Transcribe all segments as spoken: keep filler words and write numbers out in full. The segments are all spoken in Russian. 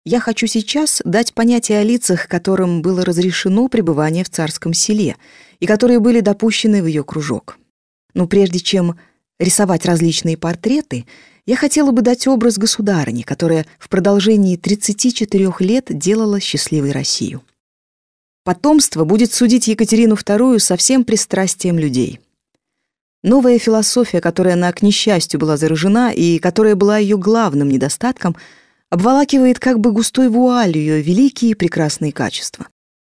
Я хочу сейчас дать понятие о лицах, которым было разрешено пребывание в царском селе и которые были допущены в ее кружок. Но прежде чем рисовать различные портреты, я хотела бы дать образ государыни, которая в продолжении тридцати четырёх лет делала счастливой Россию. Потомство будет судить Екатерину вторую со всем пристрастием людей. Новая философия, которой она, к несчастью, была заражена и которая была ее главным недостатком, обволакивает как бы густой вуалью ее великие и прекрасные качества.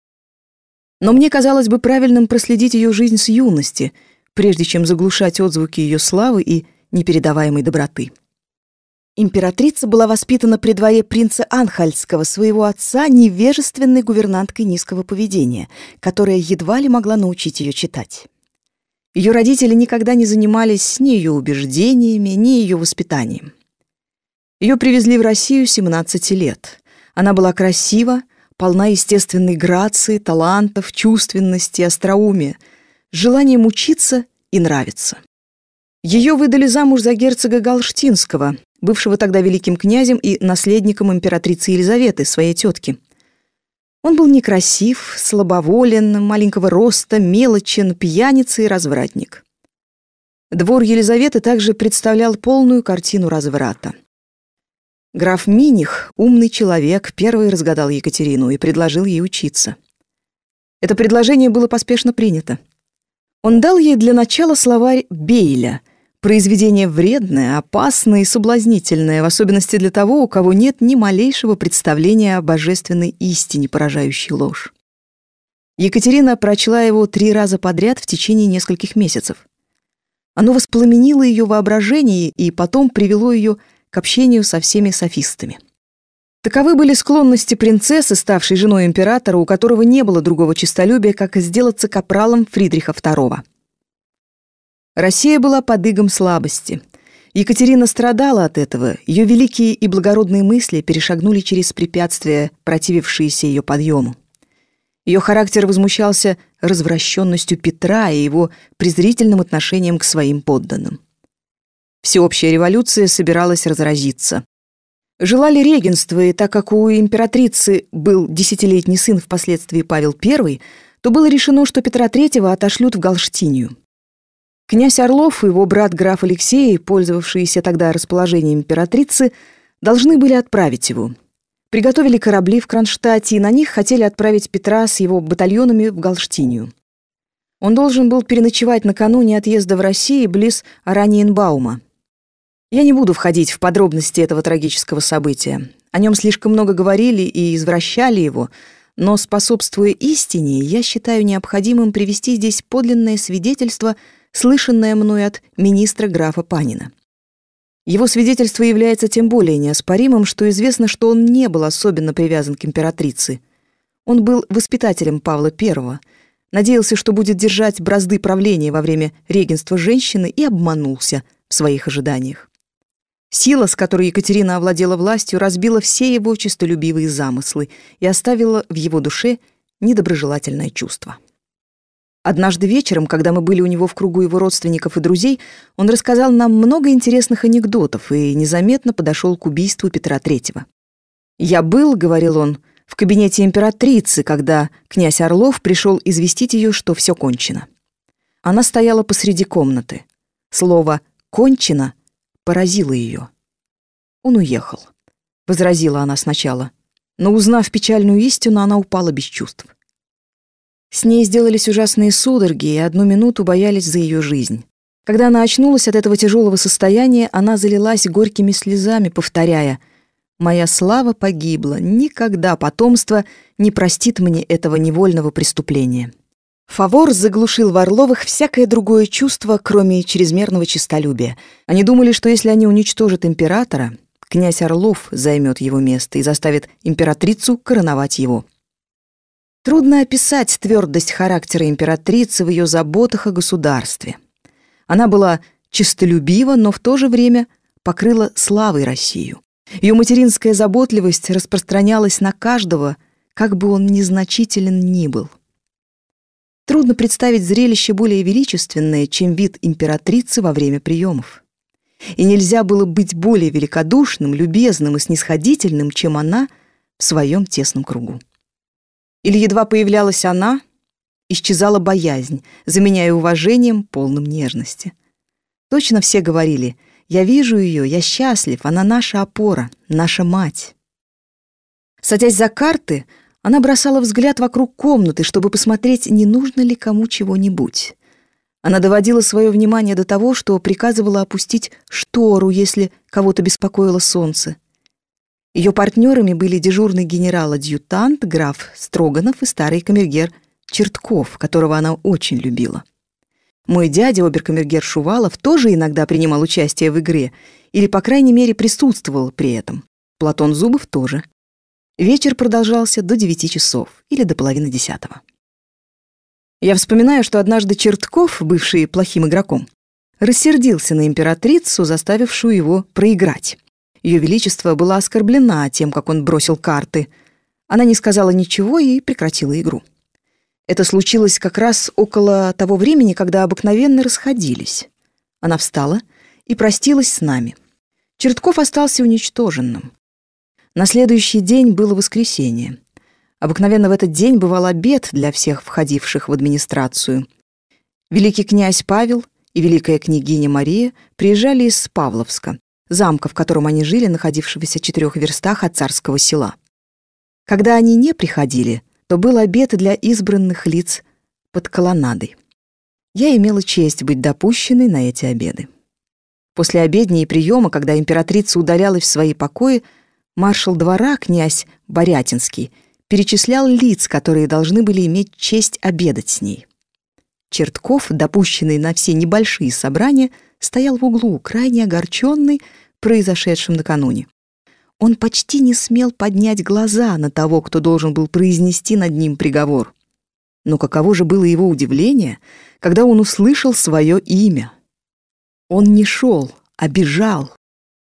Но мне казалось бы правильным проследить ее жизнь с юности, прежде чем заглушать отзвуки ее славы и непередаваемой доброты. Императрица была воспитана при дворе принца Анхальтского, своего отца, невежественной гувернанткой низкого поведения, которая едва ли могла научить ее читать. Ее родители никогда не занимались ни ее убеждениями, ни ее воспитанием. Ее привезли в Россию семнадцати лет. Она была красива, полна естественной грации, талантов, чувственности, остроумия, с желанием учиться и нравиться. Ее выдали замуж за герцога Галштинского, бывшего тогда великим князем и наследником императрицы Елизаветы, своей тетки. Он был некрасив, слабоволен, маленького роста, мелочен, пьяница и развратник. Двор Елизаветы также представлял полную картину разврата. Граф Миних, умный человек, первый разгадал Екатерину и предложил ей учиться. Это предложение было поспешно принято. Он дал ей для начала словарь Бейля, произведение вредное, опасное и соблазнительное, в особенности для того, у кого нет ни малейшего представления о божественной истине, поражающей ложь. Екатерина прочла его три раза подряд в течение нескольких месяцев. Оно воспламенило ее воображение и потом привело ее к общению со всеми софистами. Таковы были склонности принцессы, ставшей женой императора, у которого не было другого честолюбия, как сделаться капралом Фридриха второго. Россия была под игом слабости. Екатерина страдала от этого, ее великие и благородные мысли перешагнули через препятствия, противившиеся ее подъему. Ее характер возмущался развращенностью Петра и его презрительным отношением к своим подданным. Всеобщая революция собиралась разразиться. Желали регенства, и так как у императрицы был десятилетний сын, впоследствии Павел Первый, то было решено, что Петра Третьего отошлют в Галштинию. Князь Орлов и его брат граф Алексей, пользовавшиеся тогда расположением императрицы, должны были отправить его. Приготовили корабли в Кронштадте, и на них хотели отправить Петра с его батальонами в Галштинию. Он должен был переночевать накануне отъезда в Россию близ Ораниенбаума. Я не буду входить в подробности этого трагического события. О нем слишком много говорили и извращали его, но, способствуя истине, я считаю необходимым привести здесь подлинное свидетельство, слышанное мной от министра графа Панина. Его свидетельство является тем более неоспоримым, что известно, что он не был особенно привязан к императрице. Он был воспитателем Павла Первого, надеялся, что будет держать бразды правления во время регенства женщины, и обманулся в своих ожиданиях. Сила, с которой Екатерина овладела властью, разбила все его честолюбивые замыслы и оставила в его душе недоброжелательное чувство. Однажды вечером, когда мы были у него в кругу его родственников и друзей, он рассказал нам много интересных анекдотов и незаметно подошел к убийству Петра Третьего. «Я был, — говорил он, — в кабинете императрицы, когда князь Орлов пришел известить ее, что все кончено. Она стояла посреди комнаты. Слово «кончено» поразило ее. Он уехал. Возразила она сначала, но, узнав печальную истину, она упала без чувств. С ней сделались ужасные судороги, и одну минуту боялись за ее жизнь. Когда она очнулась от этого тяжелого состояния, она залилась горькими слезами, повторяя: «Моя слава погибла, никогда потомство не простит мне этого невольного преступления». Фавор заглушил в Орловых всякое другое чувство, кроме чрезмерного честолюбия. Они думали, что если они уничтожат императора, князь Орлов займет его место и заставит императрицу короновать его. Трудно описать твердость характера императрицы в ее заботах о государстве. Она была честолюбива, но в то же время покрыла славой Россию. Ее материнская заботливость распространялась на каждого, как бы он незначителен ни был. Трудно представить зрелище более величественное, чем вид императрицы во время приемов. И нельзя было быть более великодушным, любезным и снисходительным, чем она в своем тесном кругу. Или едва появлялась она, исчезала боязнь, заменяя уважением, полным нежности. Точно все говорили: «Я вижу ее, я счастлив, она наша опора, наша мать». Садясь за карты, она бросала взгляд вокруг комнаты, чтобы посмотреть, не нужно ли кому чего-нибудь. Она доводила свое внимание до того, что приказывала опустить штору, если кого-то беспокоило солнце. Ее партнерами были дежурный генерал-адъютант, граф Строганов и старый камергер Чертков, которого она очень любила. Мой дядя, обер-камергер Шувалов, тоже иногда принимал участие в игре, или, по крайней мере, присутствовал при этом. Платон Зубов тоже. Вечер продолжался до девяти часов или до половины десятого. Я вспоминаю, что однажды Чертков, бывший плохим игроком, рассердился на императрицу, заставившую его проиграть. Ее Величество была оскорблена тем, как он бросил карты. Она не сказала ничего и прекратила игру. Это случилось как раз около того времени, когда обыкновенно расходились. Она встала и простилась с нами. Чертков остался уничтоженным. На следующий день было воскресенье. Обыкновенно в этот день бывал обед для всех входивших в администрацию. Великий князь Павел и великая княгиня Мария приезжали из Павловска, замка, в котором они жили, находившегося в четырех верстах от Царского Села. Когда они не приходили, то был обед для избранных лиц под колоннадой. Я имела честь быть допущенной на эти обеды. После обедни и приема, когда императрица удалялась в свои покои, маршал двора, князь Борятинский, перечислял лиц, которые должны были иметь честь обедать с ней. Чертков, допущенный на все небольшие собрания, стоял в углу, крайне огорченный произошедшим накануне. Он почти не смел поднять глаза на того, кто должен был произнести над ним приговор. Но каково же было его удивление, когда он услышал свое имя. Он не шел, а бежал.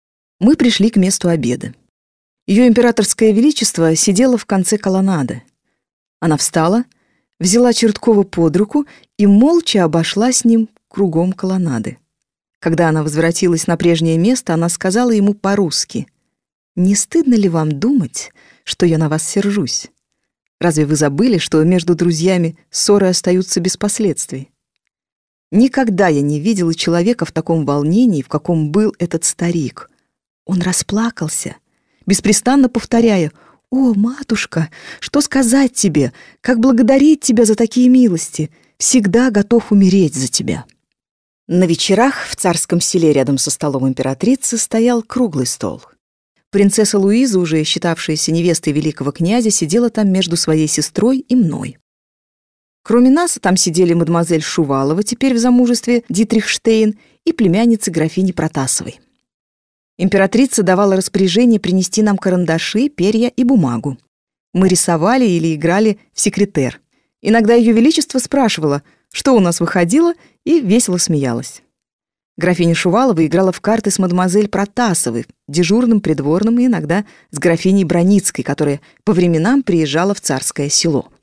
Мы пришли к месту обеда. Ее императорское величество сидело в конце колоннады. Она встала, взяла Черткова под руку и молча обошла с ним кругом колоннады. Когда она возвратилась на прежнее место, она сказала ему по-русски: «Не стыдно ли вам думать, что я на вас сержусь? Разве вы забыли, что между друзьями ссоры остаются без последствий?» Никогда я не видела человека в таком волнении, в каком был этот старик. Он расплакался, беспрестанно повторяя: «О, матушка, что сказать тебе? Как благодарить тебя за такие милости? Всегда готов умереть за тебя». На вечерах в Царском Селе рядом со столом императрицы стоял круглый стол. Принцесса Луиза, уже считавшаяся невестой великого князя, сидела там между своей сестрой и мной. Кроме нас там сидели мадемуазель Шувалова, теперь в замужестве Дитрихштейн, и племянницы графини Протасовой. Императрица давала распоряжение принести нам карандаши, перья и бумагу. Мы рисовали или играли в секретер. Иногда Ее Величество спрашивало, что у нас выходило, и весело смеялась. Графиня Шувалова играла в карты с мадемуазель Протасовой, дежурным придворным, и иногда с графиней Броницкой, которая по временам приезжала в Царское Село.